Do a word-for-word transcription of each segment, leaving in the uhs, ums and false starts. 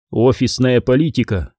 Офисная политика.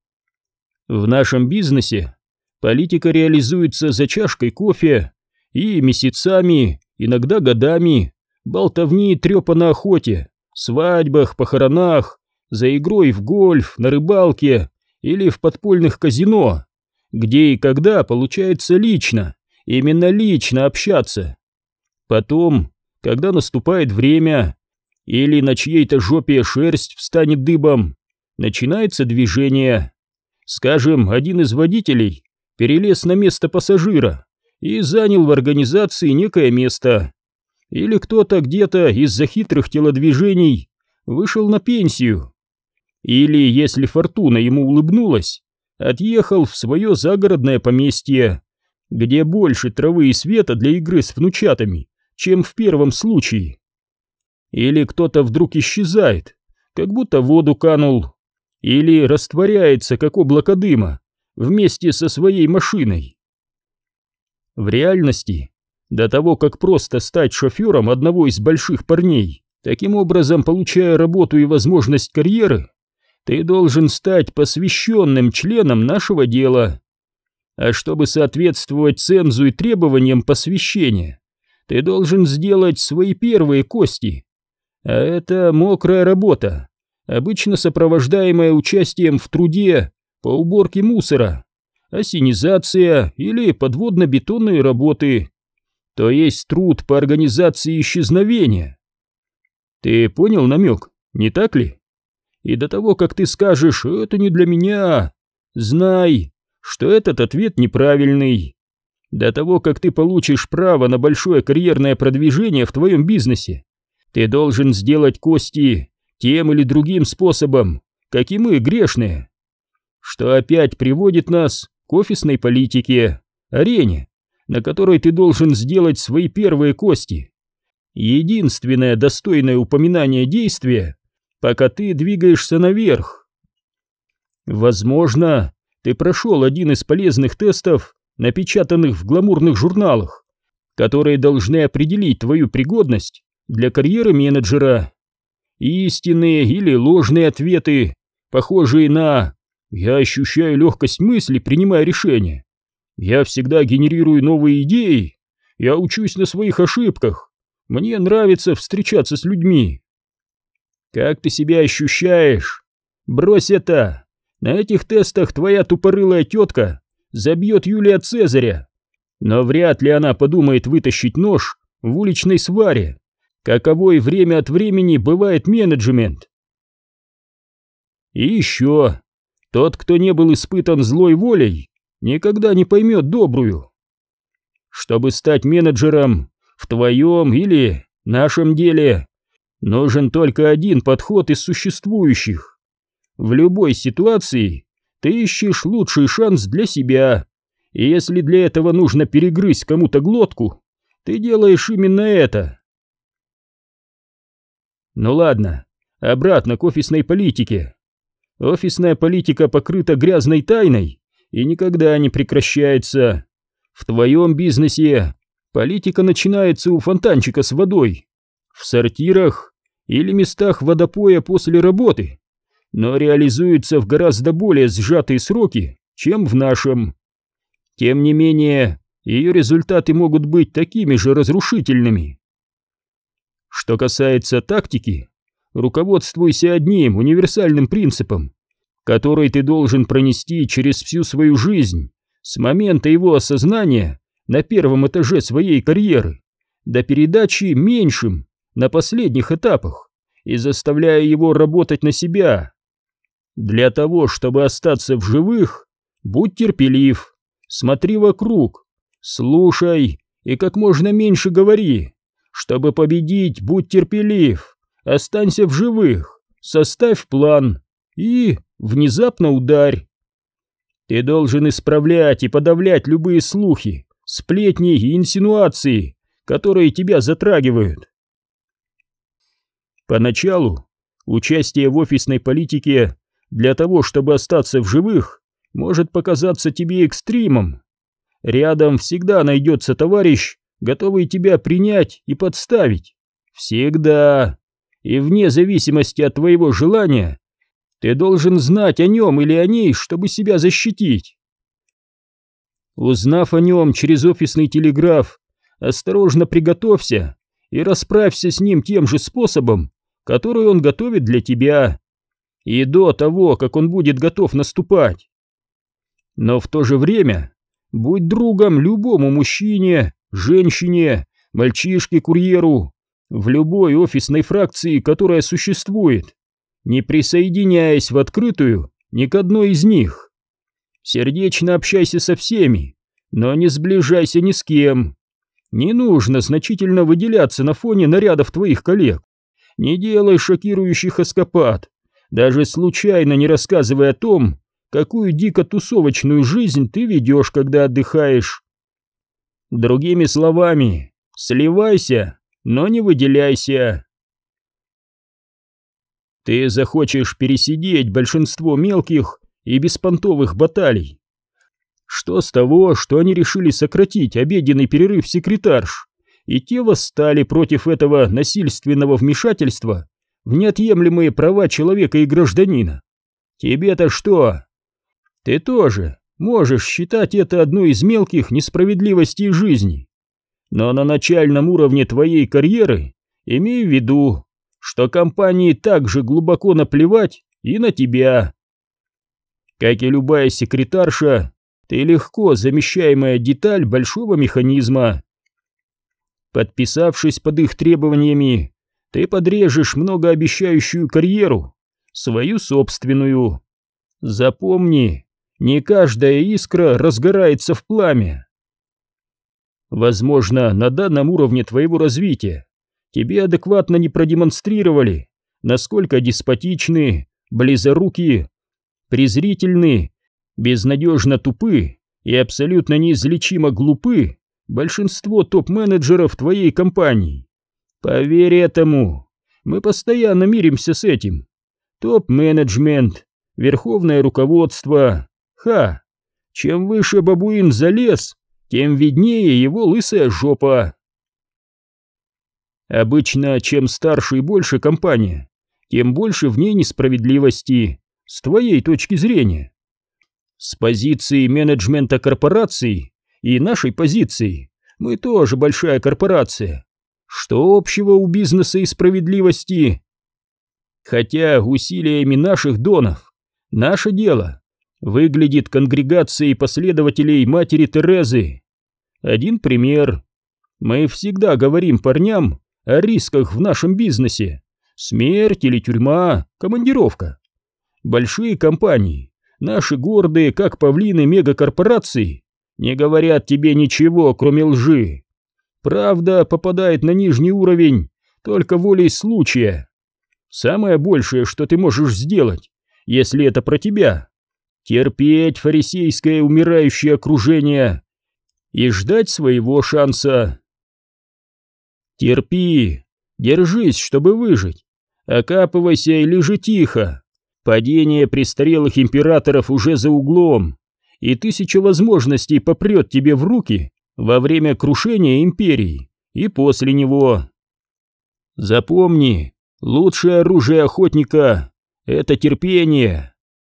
В нашем бизнесе политика реализуется за чашкой кофе и месяцами, иногда годами, болтовни и трёпа на охоте, свадьбах, похоронах, за игрой в гольф, на рыбалке или в подпольных казино, где и когда получается лично, именно лично общаться. Потом, когда наступает время, или на чьей-то жопе шерсть встанет дыбом, начинается движение. Скажем, один из водителей перелез на место пассажира и занял в организации некое место. Или кто-то где-то из-за хитрых телодвижений вышел на пенсию. Или, если фортуна ему улыбнулась, отъехал в свое загородное поместье, где больше травы и света для игры с внучатами, чем в первом случае. Или кто-то вдруг исчезает, как будто в воду канул, или растворяется, как облако дыма, вместе со своей машиной. В реальности, до того, как просто стать шофером одного из больших парней, таким образом получая работу и возможность карьеры, ты должен стать посвященным членом нашего дела. А чтобы соответствовать цензу и требованиям посвящения, ты должен сделать свои первые кости. А это мокрая работа, обычно сопровождаемая участием в труде по уборке мусора, ассенизация или подводно-бетонные работы, то есть труд по организации исчезновения. Ты понял намек, не так ли? И до того, как ты скажешь «это не для меня», знай, что этот ответ неправильный. До того, как ты получишь право на большое карьерное продвижение в твоем бизнесе, ты должен сделать кости тем или другим способом, как и мы, грешные. Что опять приводит нас к офисной политике, арене, на которой ты должен сделать свои первые кости. Единственное достойное упоминание действия, пока ты двигаешься наверх. Возможно, ты прошел один из полезных тестов, напечатанных в гламурных журналах, которые должны определить твою пригодность для карьеры менеджера. Истинные или ложные ответы, похожие на «я ощущаю легкость мысли, принимая решения», «я всегда генерирую новые идеи», «я учусь на своих ошибках», «мне нравится встречаться с людьми». Как ты себя ощущаешь? Брось это! На этих тестах твоя тупорылая тетка забьет Юлия Цезаря, но вряд ли она подумает вытащить нож в уличной сваре, каковой время от времени бывает менеджмент. И еще, тот, кто не был испытан злой волей, никогда не поймет добрую. Чтобы стать менеджером в твоем или нашем деле, нужен только один подход из существующих. В любой ситуации ты ищешь лучший шанс для себя, и если для этого нужно перегрызть кому-то глотку, ты делаешь именно это. Ну ладно, обратно к офисной политике. Офисная политика покрыта грязной тайной и никогда не прекращается. В твоем бизнесе политика начинается у фонтанчика с водой, в сортирах или местах водопоя после работы, но реализуется в гораздо более сжатые сроки, чем в нашем. Тем не менее, ее результаты могут быть такими же разрушительными. Что касается тактики, руководствуйся одним универсальным принципом, который ты должен пронести через всю свою жизнь с момента его осознания на первом этаже своей карьеры до передачи меньшим на последних этапах и заставляя его работать на себя. Для того, чтобы остаться в живых, будь терпелив, смотри вокруг, слушай и как можно меньше говори. Чтобы победить, будь терпелив, останься в живых, составь план и внезапно ударь. Ты должен исправлять и подавлять любые слухи, сплетни и инсинуации, которые тебя затрагивают. Поначалу участие в офисной политике для того, чтобы остаться в живых, может показаться тебе экстримом. Рядом всегда найдется товарищ, готовый тебя принять и подставить. Всегда. И вне зависимости от твоего желания, Ты должен знать о нем или о ней, чтобы себя защитить. Узнав о нем через офисный телеграф, осторожно приготовься и расправься с ним тем же способом, который он готовит для тебя, и до того, как он будет готов наступать. Но в то же время будь другом любому мужчине, женщине, мальчишке-курьеру в любой офисной фракции, которая существует, не присоединяясь в открытую ни к одной из них. Сердечно общайся со всеми, но не сближайся ни с кем. Не нужно значительно выделяться на фоне нарядов твоих коллег. Не делай шокирующих эскапад, даже случайно не рассказывай о том, какую дико-тусовочную жизнь ты ведешь, когда отдыхаешь. Другими словами, сливайся, но не выделяйся. Ты захочешь пересидеть большинство мелких и беспонтовых баталий. Что с того, что они решили сократить обеденный перерыв секретарш, и те восстали против этого насильственного вмешательства в неотъемлемые права человека и гражданина? Тебе-то что? Ты тоже можешь считать это одной из мелких несправедливостей жизни. Но на начальном уровне твоей карьеры имей в виду, что компании также глубоко наплевать и на тебя. Как и любая секретарша, ты легко замещаемая деталь большого механизма. Подписавшись под их требованиями, ты подрежешь многообещающую карьеру, свою собственную. Запомни, не каждая искра разгорается в пламя. Возможно, на данном уровне твоего развития тебе адекватно не продемонстрировали, насколько деспотичны, близоруки, презрительны, безнадежно тупы и абсолютно неизлечимо глупы большинство топ-менеджеров твоей компании. Поверь этому, мы постоянно миримся с этим. Топ-менеджмент, верховное руководство. Ха! Чем выше бабуин залез, тем виднее его лысая жопа. Обычно, чем старше и больше компания, тем больше в ней несправедливости, с твоей точки зрения. С позиции менеджмента корпорации и нашей позиции мы тоже большая корпорация. Что общего у бизнеса и справедливости? Хотя усилиями наших донов наше дело выглядит конгрегацией последователей матери Терезы. Один пример. Мы всегда говорим парням о рисках в нашем бизнесе. Смерть или тюрьма, командировка. Большие компании, наши гордые, как павлины мегакорпорации, не говорят тебе ничего, кроме лжи. Правда попадает на нижний уровень только волей случая. Самое большее, что ты можешь сделать, если это про тебя, терпеть фарисейское умирающее окружение и ждать своего шанса. Терпи, держись, чтобы выжить, окапывайся и лежи тихо. Падение престарелых императоров уже за углом, и тысяча возможностей попрет тебе в руки во время крушения империи и после него. Запомни, лучшее оружие охотника — это терпение.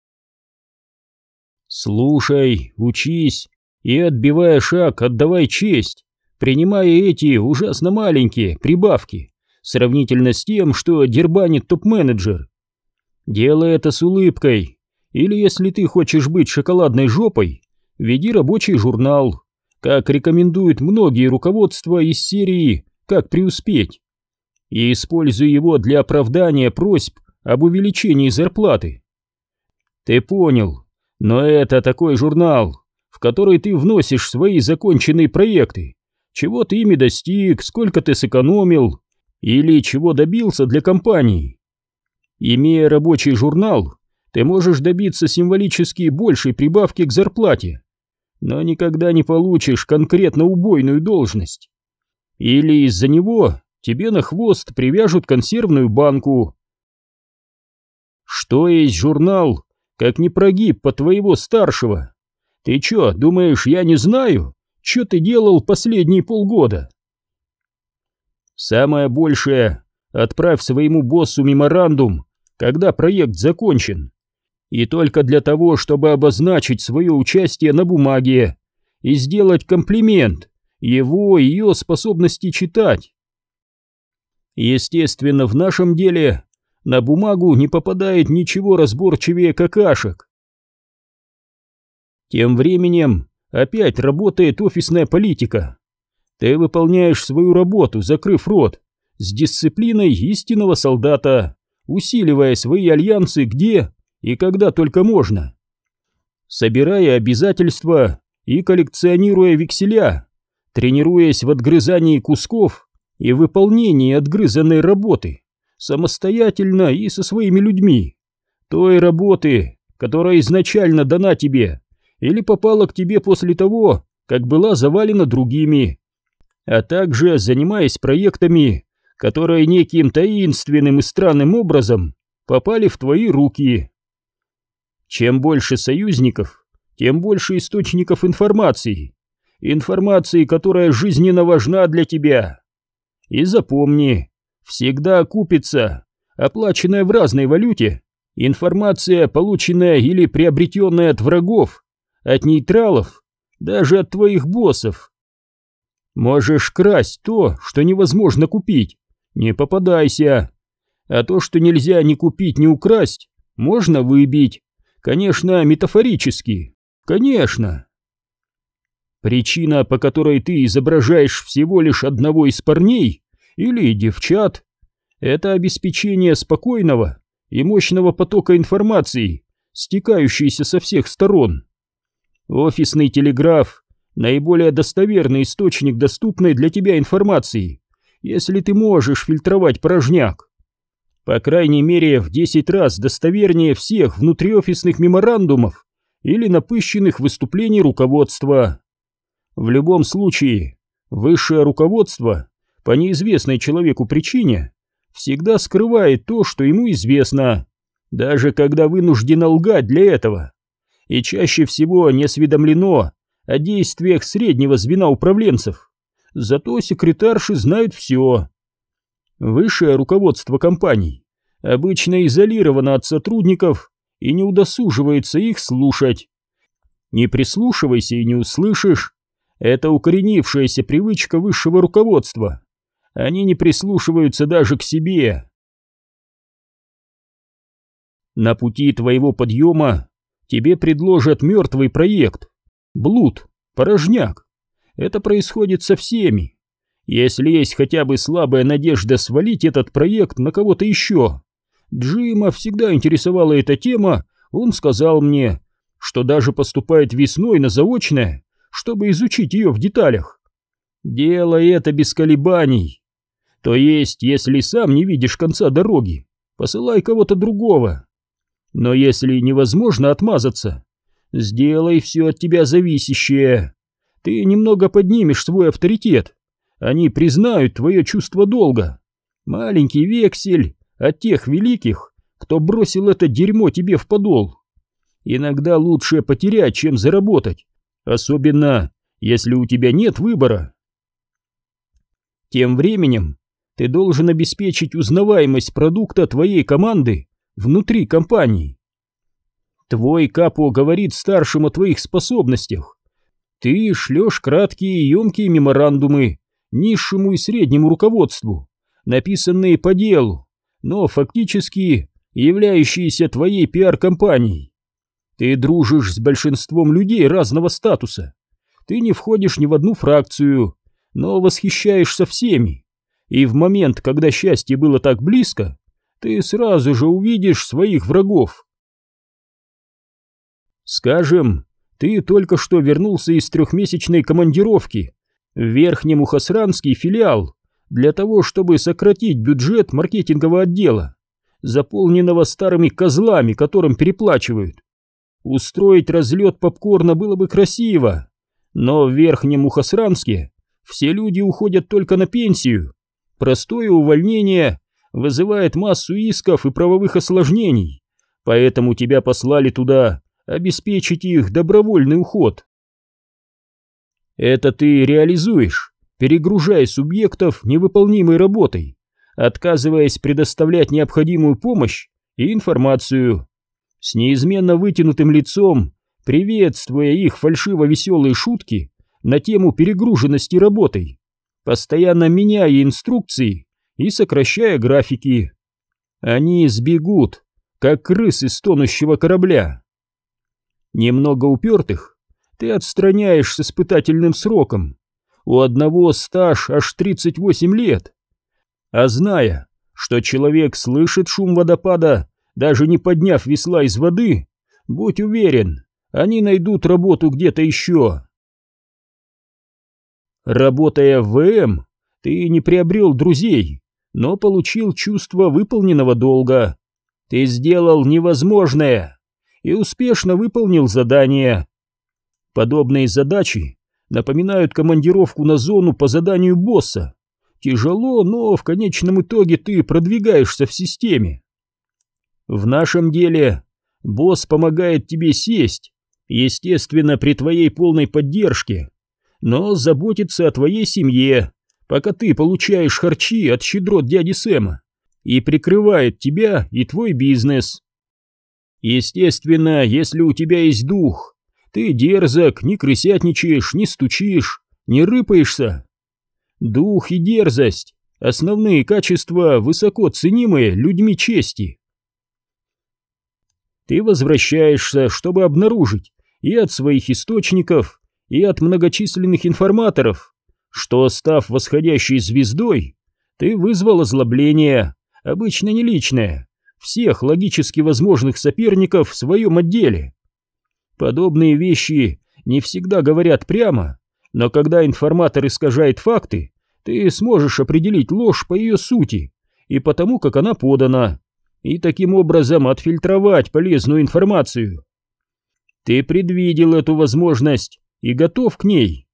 Слушай, учись и, отбивая шаг, отдавай честь, принимая эти ужасно маленькие прибавки сравнительно с тем, что дербанит топ-менеджер. Делай это с улыбкой, или если ты хочешь быть шоколадной жопой, веди рабочий журнал, как рекомендуют многие руководства из серии «Как преуспеть», и используй его для оправдания просьб об увеличении зарплаты. Ты понял, но это такой журнал, в который ты вносишь свои законченные проекты, чего ты ими достиг, сколько ты сэкономил или чего добился для компании. Имея рабочий журнал, ты можешь добиться символически большей прибавки к зарплате, но никогда не получишь конкретно убойную должность. Или из-за него тебе на хвост привяжут консервную банку. Что есть журнал, как не прогиб по твоего старшего? Ты чё, думаешь, я не знаю, что ты делал последние полгода? Самое большее — отправь своему боссу меморандум когда проект закончен, и только для того, чтобы обозначить свое участие на бумаге и сделать комплимент его и ее способности читать. Естественно, в нашем деле на бумагу не попадает ничего разборчивее какашек. Тем временем опять работает офисная политика. Ты выполняешь свою работу, закрыв рот, с дисциплиной истинного солдата, усиливая свои альянсы где и когда только можно, собирая обязательства и коллекционируя векселя, тренируясь в отгрызании кусков и выполнении отгрызанной работы, самостоятельно и со своими людьми, той работы, которая изначально дана тебе или попала к тебе после того, как была завалена другими, а также занимаясь проектами, которые неким таинственным и странным образом попали в твои руки. Чем больше союзников, тем больше источников информации, информации, которая жизненно важна для тебя. И запомни, всегда окупится, оплаченная в разной валюте, информация, полученная или приобретенная от врагов, от нейтралов, даже от твоих боссов. Можешь красть то, что невозможно купить, не попадайся. А то, что нельзя ни купить, ни украсть, можно выбить. Конечно, метафорически. Конечно. Причина, по которой ты изображаешь всего лишь одного из парней или девчат, это обеспечение спокойного и мощного потока информации, стекающейся со всех сторон. Офисный телеграф — наиболее достоверный источник доступной для тебя информации, если ты можешь фильтровать порожняк. По крайней мере, в десять раз достовернее всех внутриофисных меморандумов или напыщенных выступлений руководства. В любом случае, высшее руководство, по неизвестной человеку причине, всегда скрывает то, что ему известно, даже когда вынуждено лгать для этого, и чаще всего не осведомлено о действиях среднего звена управленцев. Зато секретарши знают все. Высшее руководство компаний обычно изолировано от сотрудников и не удосуживается их слушать. Не прислушивайся и не услышишь. Это укоренившаяся привычка высшего руководства. Они не прислушиваются даже к себе. На пути твоего подъема тебе предложат мертвый проект, блуд, порожняк. Это происходит со всеми. Если есть хотя бы слабая надежда свалить этот проект на кого-то еще. Джима всегда интересовала эта тема, он сказал мне, что даже поступает весной на заочное, чтобы изучить ее в деталях. Делай это без колебаний. То есть, если сам не видишь конца дороги, посылай кого-то другого. Но если невозможно отмазаться, сделай все от тебя зависящее. Ты немного поднимешь свой авторитет. Они признают твое чувство долга. Маленький вексель от тех великих, кто бросил это дерьмо тебе в подол. Иногда лучше потерять, чем заработать, особенно если у тебя нет выбора. Тем временем ты должен обеспечить узнаваемость продукта твоей команды внутри компании. Твой капо говорит старшим о твоих способностях. Ты шлешь краткие и емкие меморандумы низшему и среднему руководству, написанные по делу, но фактически являющиеся твоей пиар-компанией. Ты дружишь с большинством людей разного статуса. Ты не входишь ни в одну фракцию, но восхищаешься всеми. И в момент, когда счастье было так близко, ты сразу же увидишь своих врагов. Скажем, ты только что вернулся из трехмесячной командировки в Верхнемухосранский филиал для того, чтобы сократить бюджет маркетингового отдела, заполненного старыми козлами, которым переплачивают. Устроить разлет попкорна было бы красиво, но в Верхнемухосранске все люди уходят только на пенсию. Простое увольнение вызывает массу исков и правовых осложнений, поэтому тебя послали туда обеспечить их добровольный уход. Это ты реализуешь, перегружая субъектов невыполнимой работой, отказываясь предоставлять необходимую помощь и информацию, с неизменно вытянутым лицом, приветствуя их фальшиво-веселые шутки на тему перегруженности работой, постоянно меняя инструкции и сокращая графики. Они сбегут, как крысы с тонущего корабля. Немного упертых ты отстраняешь с испытательным сроком, у одного стаж аж тридцать восемь лет, а зная, что человек слышит шум водопада, даже не подняв весла из воды, будь уверен, они найдут работу где-то еще. Работая в ВМ, ты не приобрел друзей, но получил чувство выполненного долга. Ты сделал невозможное и успешно выполнил задание. Подобные задачи напоминают командировку на зону по заданию босса. Тяжело, но в конечном итоге ты продвигаешься в системе. В нашем деле босс помогает тебе сесть, естественно, при твоей полной поддержке, но заботится о твоей семье, пока ты получаешь харчи от щедрот дяди Сэма, и прикрывает тебя и твой бизнес. Естественно, если у тебя есть дух, ты дерзок, не крысятничаешь, не стучишь, не рыпаешься. Дух и дерзость — основные качества, высоко ценимые людьми чести. Ты возвращаешься, чтобы обнаружить и от своих источников, и от многочисленных информаторов, что, став восходящей звездой, ты вызвал озлобление, обычно не личное, всех логически возможных соперников в своем отделе. Подобные вещи не всегда говорят прямо, но когда информатор искажает факты, ты сможешь определить ложь по ее сути и по тому, как она подана, и таким образом отфильтровать полезную информацию. Ты предвидел эту возможность и готов к ней.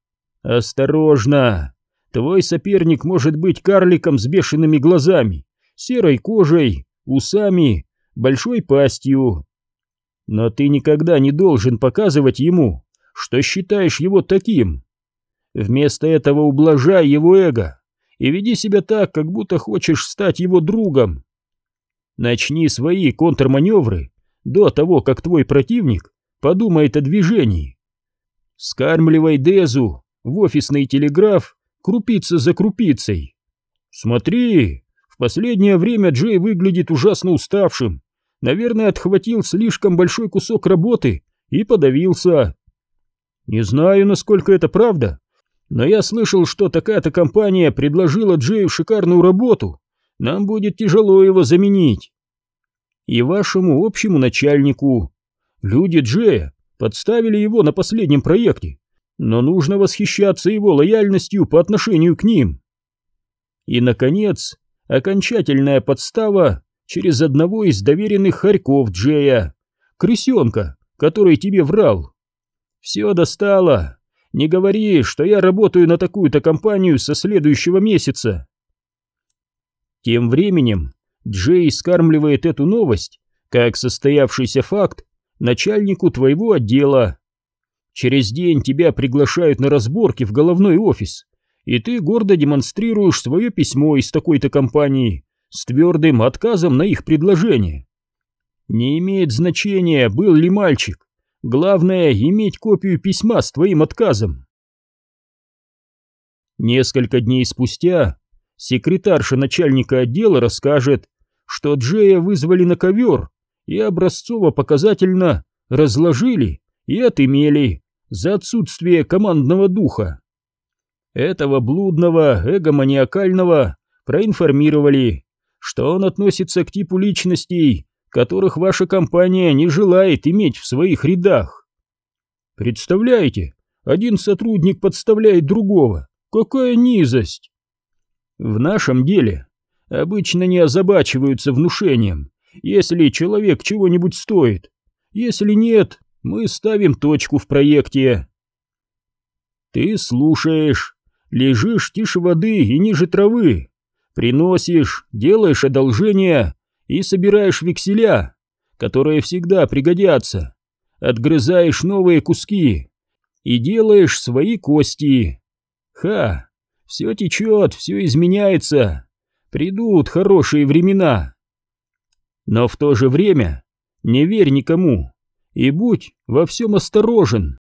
Осторожно! Твой соперник может быть карликом с бешеными глазами, серой кожей, усами, большой пастью. Но ты никогда не должен показывать ему, что считаешь его таким. Вместо этого ублажай его эго и веди себя так, как будто хочешь стать его другом. Начни свои контрманевры до того, как твой противник подумает о движении. Скармливай Дезу в офисный телеграф крупица за крупицей. Смотри, в последнее время Джей выглядит ужасно уставшим. Наверное, отхватил слишком большой кусок работы и подавился. Не знаю, насколько это правда, но я слышал, что такая-то компания предложила Джею шикарную работу. Нам будет тяжело его заменить. И вашему общему начальнику. Люди Джея подставили его на последнем проекте, но нужно восхищаться его лояльностью по отношению к ним. И, наконец, окончательная подстава через одного из доверенных хорьков Джея, крысенка, который тебе врал. Все достало. Не говори, что я работаю на такую-то компанию со следующего месяца. Тем временем Джей скармливает эту новость, как состоявшийся факт, начальнику твоего отдела. Через день тебя приглашают на разборки в головной офис, и ты гордо демонстрируешь свое письмо из такой-то компании с твердым отказом на их предложение. Не имеет значения, был ли мальчик. Главное — иметь копию письма с твоим отказом. Несколько дней спустя секретарша начальника отдела расскажет, что Джея вызвали на ковер и образцово-показательно разложили и отымели за отсутствие командного духа. Этого блудного, эгоманиакального проинформировали, что он относится к типу личностей, которых ваша компания не желает иметь в своих рядах. Представляете, один сотрудник подставляет другого. Какая низость! В нашем деле обычно не озабачиваются внушением, если человек чего-нибудь стоит. Если нет, мы ставим точку в проекте. Ты слушаешь, лежишь тише воды и ниже травы, приносишь, делаешь одолжения и собираешь векселя, которые всегда пригодятся, отгрызаешь новые куски и делаешь свои кости. Ха! Все течет, все изменяется. Придут хорошие времена. Но в то же время не верь никому и будь во всем осторожен.